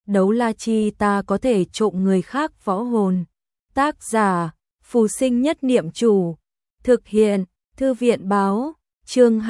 đấu la chi ta có thể trộm người khác võ hồn. Tác giả, Phù Sinh Nhất Niệm Chủ. Thực hiện, Thư viện Báo. Chương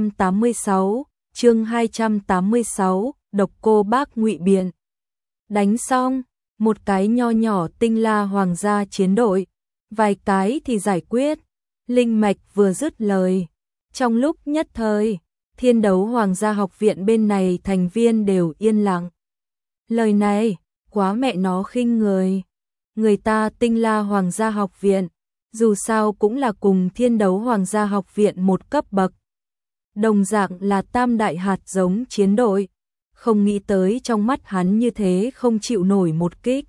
286, Độc Cô Bác ngụy biện. Đánh xong, một cái nho nhỏ Tinh La Hoàng gia chiến đội, vài cái thì giải quyết. Linh Mạch vừa dứt lời, trong lúc nhất thời, Thiên Đấu Hoàng gia học viện bên này thành viên đều yên lặng. Lời này, quá mẹ nó khinh người. Người ta Tinh La Hoàng gia học viện, dù sao cũng là cùng Thiên Đấu Hoàng gia học viện một cấp bậc. Đồng dạng là tam đại hạt giống chiến đội, không nghĩ tới trong mắt hắn như thế không chịu nổi một kích.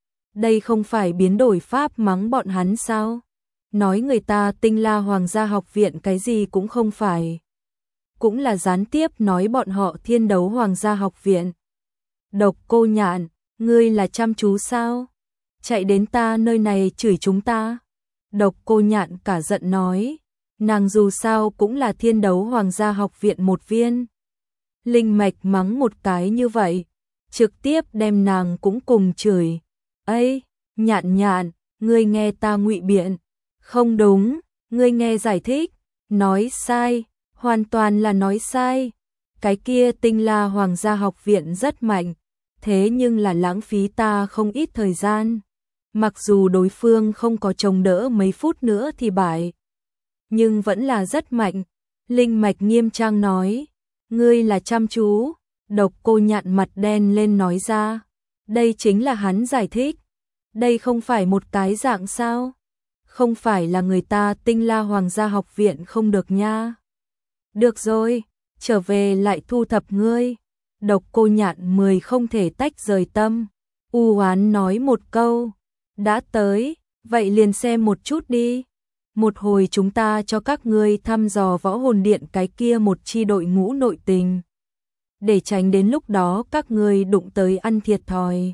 Đây không phải biến đổi pháp mắng bọn hắn sao? Nói người ta Tinh La Hoàng gia học viện cái gì cũng không phải. Cũng là gián tiếp nói bọn họ Thiên Đấu Hoàng gia học viện. Độc Cô Nhạn, ngươi là chăm chú sao? Chạy đến ta nơi này chửi chúng ta. Độc Cô Nhạn cả giận nói, nàng dù sao cũng là Thiên Đấu Hoàng gia học viện một viên. Linh Mạch mắng một cái như vậy, trực tiếp đem nàng cũng cùng chửi. Ây, Nhạn Nhạn, ngươi nghe ta ngụy biện. Không đúng, ngươi nghe giải thích. Nói sai, hoàn toàn là nói sai. Cái kia Tinh La Hoàng gia học viện rất mạnh, thế nhưng là lãng phí ta không ít thời gian. Mặc dù đối phương không có chống đỡ mấy phút nữa thì bại, nhưng vẫn là rất mạnh. Linh Mạch nghiêm trang nói, ngươi là chăm chú. Độc Cô Nhạn mặt đen lên nói ra, đây chính là hắn giải thích. Đây không phải một cái dạng sao? Không phải là người ta Tinh La Hoàng gia học viện không được nha. Được rồi, trở về lại thu thập ngươi. Độc Cô Nhạn 10 không thể tách rời tâm. U oán nói một câu, đã tới, vậy liền xem một chút đi. Một hồi chúng ta cho các ngươi thăm dò Võ Hồn Điện cái kia một chi đội ngũ nội tình, để tránh đến lúc đó các ngươi đụng tới ăn thiệt thòi.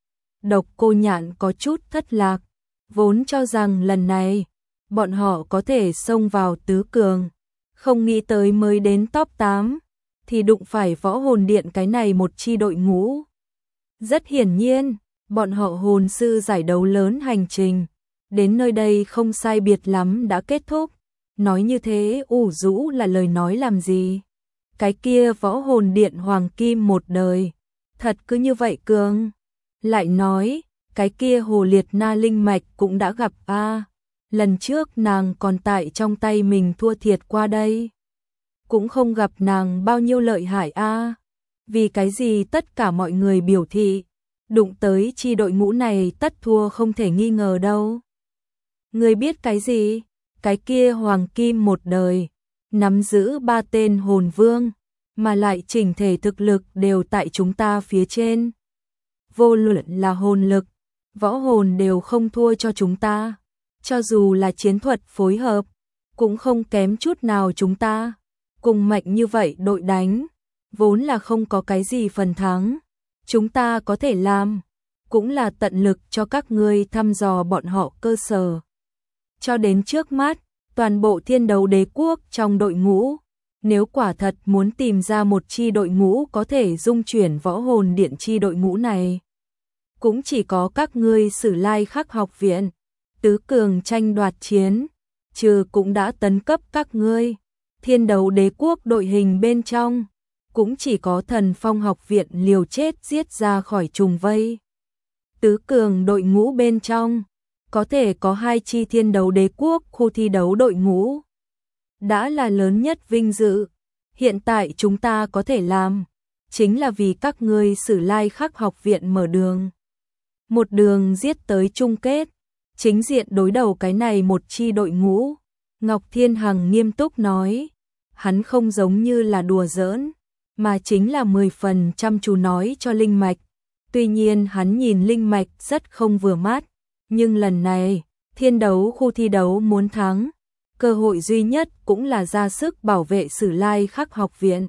Độc Cô Nhạn có chút thất lạc, vốn cho rằng lần này bọn họ có thể xông vào tứ cường, không nghĩ tới mới đến top 8 thì đụng phải Võ Hồn Điện cái này một chi đội ngũ. Rất hiển nhiên, bọn họ hồn sư giải đấu lớn hành trình đến nơi đây không sai biệt lắm đã kết thúc. Nói như thế ủ rũ là lời nói làm gì? Cái kia Võ Hồn Điện hoàng kim một đời, thật cứ như vậy cường? Lại nói, cái kia Hồ Liệt Na Linh Mạch cũng đã gặp a. Lần trước nàng còn tại trong tay mình thua thiệt qua đây. Cũng không gặp nàng bao nhiêu lợi hại a. Vì cái gì tất cả mọi người biểu thị, đụng tới chi đội ngũ này tất thua không thể nghi ngờ đâu. Ngươi biết cái gì? Cái kia hoàng kim một đời, nắm giữ 3 tên hồn vương, mà lại chỉnh thể thực lực đều tại chúng ta phía trên. Vô luận là hồn lực, võ hồn đều không thua cho chúng ta. Cho dù là chiến thuật phối hợp, cũng không kém chút nào chúng ta. Cùng mạnh như vậy đội đánh, vốn là không có cái gì phần thắng. Chúng ta có thể làm, cũng là tận lực cho các ngươi thăm dò bọn họ cơ sở. Cho đến trước mắt, toàn bộ Thiên Đấu Đế quốc trong đội ngũ, nếu quả thật muốn tìm ra một chi đội ngũ có thể dung chuyển Võ Hồn Điện chi đội ngũ này, cũng chỉ có các ngươi Sử Lai Khắc học viện. Tứ cường tranh đoạt chiến, trừ cũng đã tấn cấp các ngươi. Thiên Đấu Đế quốc đội hình bên trong, cũng chỉ có Thần Phong học viện liều chết giết ra khỏi trùng vây. Tứ cường đội ngũ bên trong, có thể có 2 chi Thiên Đấu Đế quốc khu thi đấu đội ngũ. Đã là lớn nhất vinh dự. Hiện tại chúng ta có thể làm, chính là vì các ngươi Sử Lai Khắc học viện mở đường. Một đường giết tới chung kết, chính diện đối đầu cái này một chi đội ngũ. Ngọc Thiên Hằng nghiêm túc nói, hắn không giống như là đùa giỡn, mà chính là 10 phần chăm chú nói cho Linh Mạch. Tuy nhiên hắn nhìn Linh Mạch rất không vừa mắt, nhưng lần này, Thiên Đấu khu thi đấu muốn thắng, cơ hội duy nhất cũng là ra sức bảo vệ Sử Lai Khắc học viện.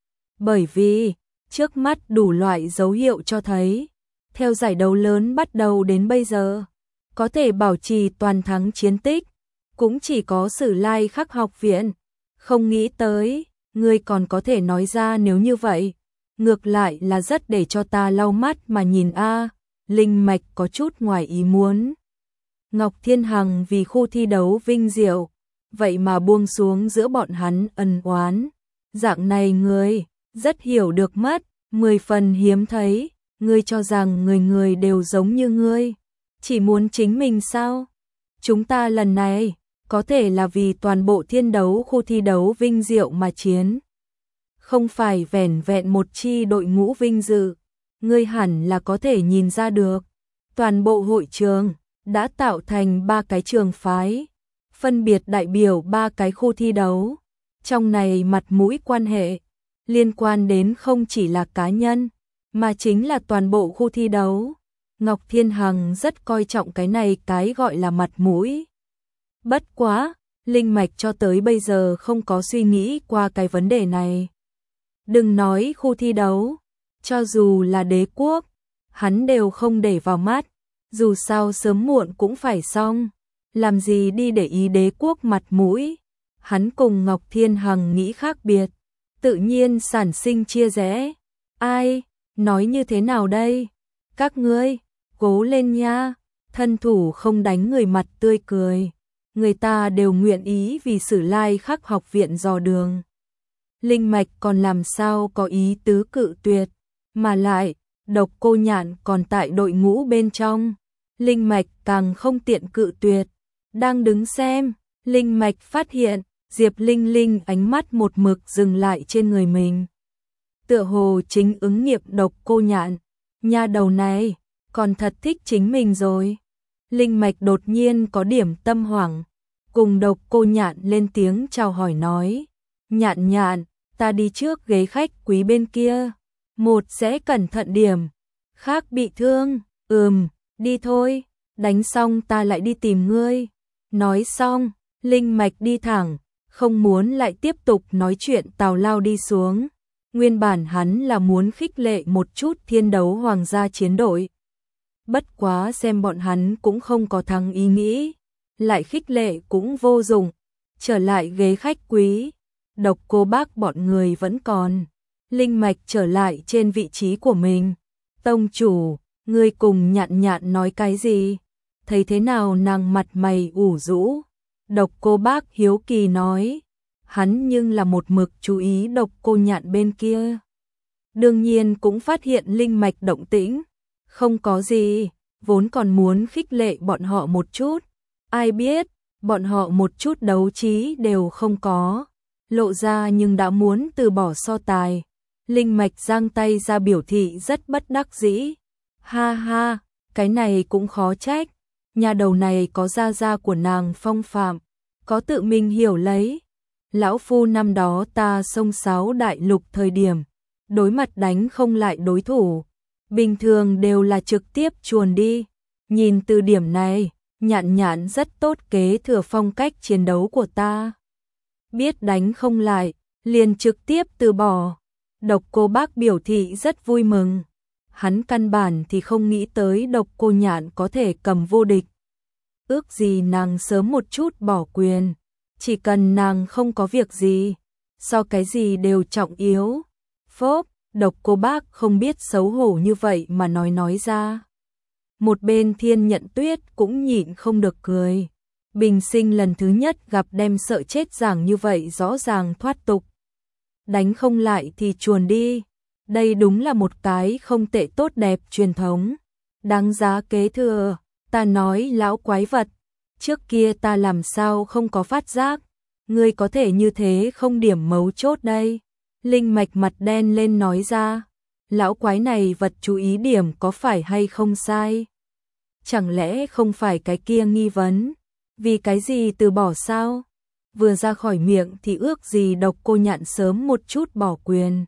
Bởi vì, trước mắt đủ loại dấu hiệu cho thấy, theo giải đấu lớn bắt đầu đến bây giờ, có thể bảo trì toàn thắng chiến tích, cũng chỉ có Sử Lai Khắc học viện. Không nghĩ tới, ngươi còn có thể nói ra nếu như vậy. ngược lại là rất để cho ta lau mắt mà nhìn a. Linh Mạch có chút ngoài ý muốn. Ngọc Thiên Hằng vì khu thi đấu vinh diệu, vậy mà buông xuống giữa bọn hắn ân oán. Dạng này ngươi rất hiểu được mất, 10 phần hiếm thấy, ngươi cho rằng người người đều giống như ngươi, chỉ muốn chính mình sao? Chúng ta lần này có thể là vì toàn bộ thiên đấu khu thi đấu vinh diệu mà chiến, không phải vẻn vẹn một chi đội ngũ vinh dự. Ngươi hẳn là có thể nhìn ra được, toàn bộ hội trường đã tạo thành 3 cái trường phái, phân biệt đại biểu 3 cái khu thi đấu. Trong này mặt mũi quan hệ liên quan đến không chỉ là cá nhân, mà chính là toàn bộ khu thi đấu. Ngọc Thiên Hằng rất coi trọng cái này, cái gọi là mặt mũi. Bất quá, Linh Mạch cho tới bây giờ không có suy nghĩ qua cái vấn đề này. Đừng nói khu thi đấu, cho dù là đế quốc, hắn đều không để vào mắt, dù sao sớm muộn cũng phải xong, làm gì đi để ý đế quốc mặt mũi. Hắn cùng Ngọc Thiên Hằng nghĩ khác biệt, tự nhiên sản sinh chia rẽ. Ai, nói như thế nào đây? Các ngươi, cố lên nha, thân thủ không đánh người mặt tươi cười. Người ta đều nguyện ý vì Sử Lai Khắc học viện dò đường. Linh Mạch còn làm sao có ý tứ cự tuyệt, mà lại, Độc Cô Nhạn còn tại đội ngũ bên trong. Linh Mạch càng không tiện cự tuyệt. Đang đứng xem, Linh Mạch phát hiện, Diệp Linh Linh ánh mắt một mực dừng lại trên người mình. Tựa hồ chính ứng nghiệm Độc Cô Nhạn, nha đầu này, còn thật thích chính mình rồi. Linh Mạch đột nhiên có điểm tâm hoảng, cùng Độc Cô Nhạn lên tiếng chào hỏi nói, Nhạn Nhạn, ta đi trước ghế khách quý bên kia, một sẽ cẩn thận điểm, khác bị thương, đi thôi, đánh xong ta lại đi tìm ngươi. Nói xong, Linh Mạch đi thẳng, không muốn lại tiếp tục nói chuyện tào lao đi xuống. Nguyên bản hắn là muốn khích lệ một chút thiên đấu hoàng gia chiến đội. Bất quá xem bọn hắn cũng không có thắng ý nghĩ, lại khích lệ cũng vô dụng. Trở lại ghế khách quý, Độc Cô Bác bọn người vẫn còn. Linh Mạch trở lại trên vị trí của mình. Tông chủ, ngươi cùng Nhạn Nhạn nói cái gì? Thấy thế nào nàng mặt mày ủ rũ? Độc Cô Bác hiếu kỳ nói. Hắn nhưng là một mực chú ý Độc Cô Nhạn bên kia. Đương nhiên cũng phát hiện Linh Mạch động tĩnh. Không có gì, vốn còn muốn khích lệ bọn họ một chút. Ai biết, bọn họ một chút đấu trí đều không có. Lộ ra nhưng đã muốn từ bỏ so tài. Linh Mạch giang tay ra biểu thị rất bất đắc dĩ. Ha ha, cái này cũng khó trách. Nhà đầu này có gia gia của nàng phong phạm, có tự mình hiểu lấy. Lão phu năm đó ta xông xáo đại lục thời điểm, đối mặt đánh không lại đối thủ, bình thường đều là trực tiếp chuồn đi. Nhìn từ điểm này, Nhạn Nhạn rất tốt kế thừa phong cách chiến đấu của ta. Biết đánh không lại, liền trực tiếp từ bỏ. Độc Cô Bác biểu thị rất vui mừng. Hắn căn bản thì không nghĩ tới Độc Cô Nhạn có thể cầm vô địch. Ước gì nàng sớm một chút bỏ quyền. Chỉ cần nàng không có việc gì, so cái gì đều trọng yếu. Phốp, Độc Cô Bác không biết xấu hổ như vậy mà nói ra. Một bên Thiên Nhận Tuyết cũng nhịn không được cười. Bình sinh lần thứ nhất gặp đem sợ chết giảng như vậy rõ ràng thoát tục. Đánh không lại thì chuồn đi. Đây đúng là một cái không tệ tốt đẹp truyền thống. Đáng giá kế thừa. Ta nói lão quái vật, trước kia ta làm sao không có phát giác. Ngươi có thể như thế không điểm mấu chốt đây. Linh Mạch mặt đen lên nói ra. Lão quái này vật chú ý điểm có phải hay không sai? Chẳng lẽ không phải cái kia nghi vấn? Vì cái gì từ bỏ sao? Vừa ra khỏi miệng thì ước gì Độc Cô Nhạn sớm một chút bỏ quyền.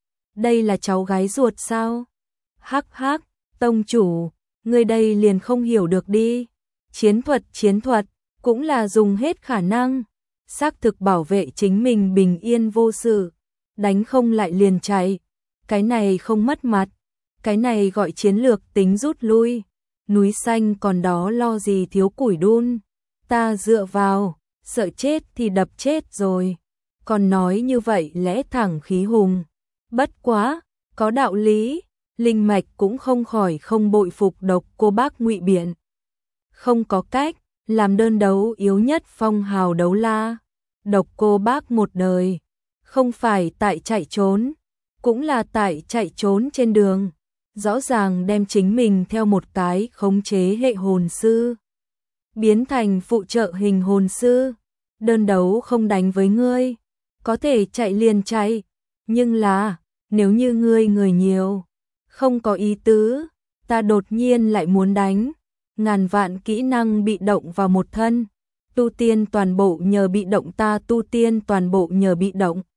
Đây là cháu gái ruột sao? Hắc hắc, tông chủ, ngươi đây liền không hiểu được đi. Chiến thuật, cũng là dùng hết khả năng. Xác thực bảo vệ chính mình bình yên vô sự. Đánh không lại liền chạy. Cái này không mất mặt. Cái này gọi chiến lược tính rút lui. Núi xanh còn đó lo gì thiếu củi đun. Ta dựa vào, sợ chết thì đập chết rồi. Còn nói như vậy lẽ thẳng khí hùng. Bất quá, Có đạo lý, Linh Mạch cũng không khỏi không bội phục Độc Cô Bác ngụy biện. Không có cách, làm đơn đấu yếu nhất phong hào đấu la. Độc Cô Bác một đời, không phải tại chạy trốn, cũng là tại chạy trốn trên đường. Rõ ràng đem chính mình theo một cái khống chế hệ hồn sư, biến thành phụ trợ hình hồn sư. Đơn đấu không đánh với ngươi, có thể chạy liền chạy, nhưng là, nếu như ngươi người nhiều, không có ý tứ, ta đột nhiên lại muốn đánh. Ngàn vạn kỹ năng bị động vào một thân, tu tiên toàn bộ nhờ bị động, ta tu tiên toàn bộ nhờ bị động.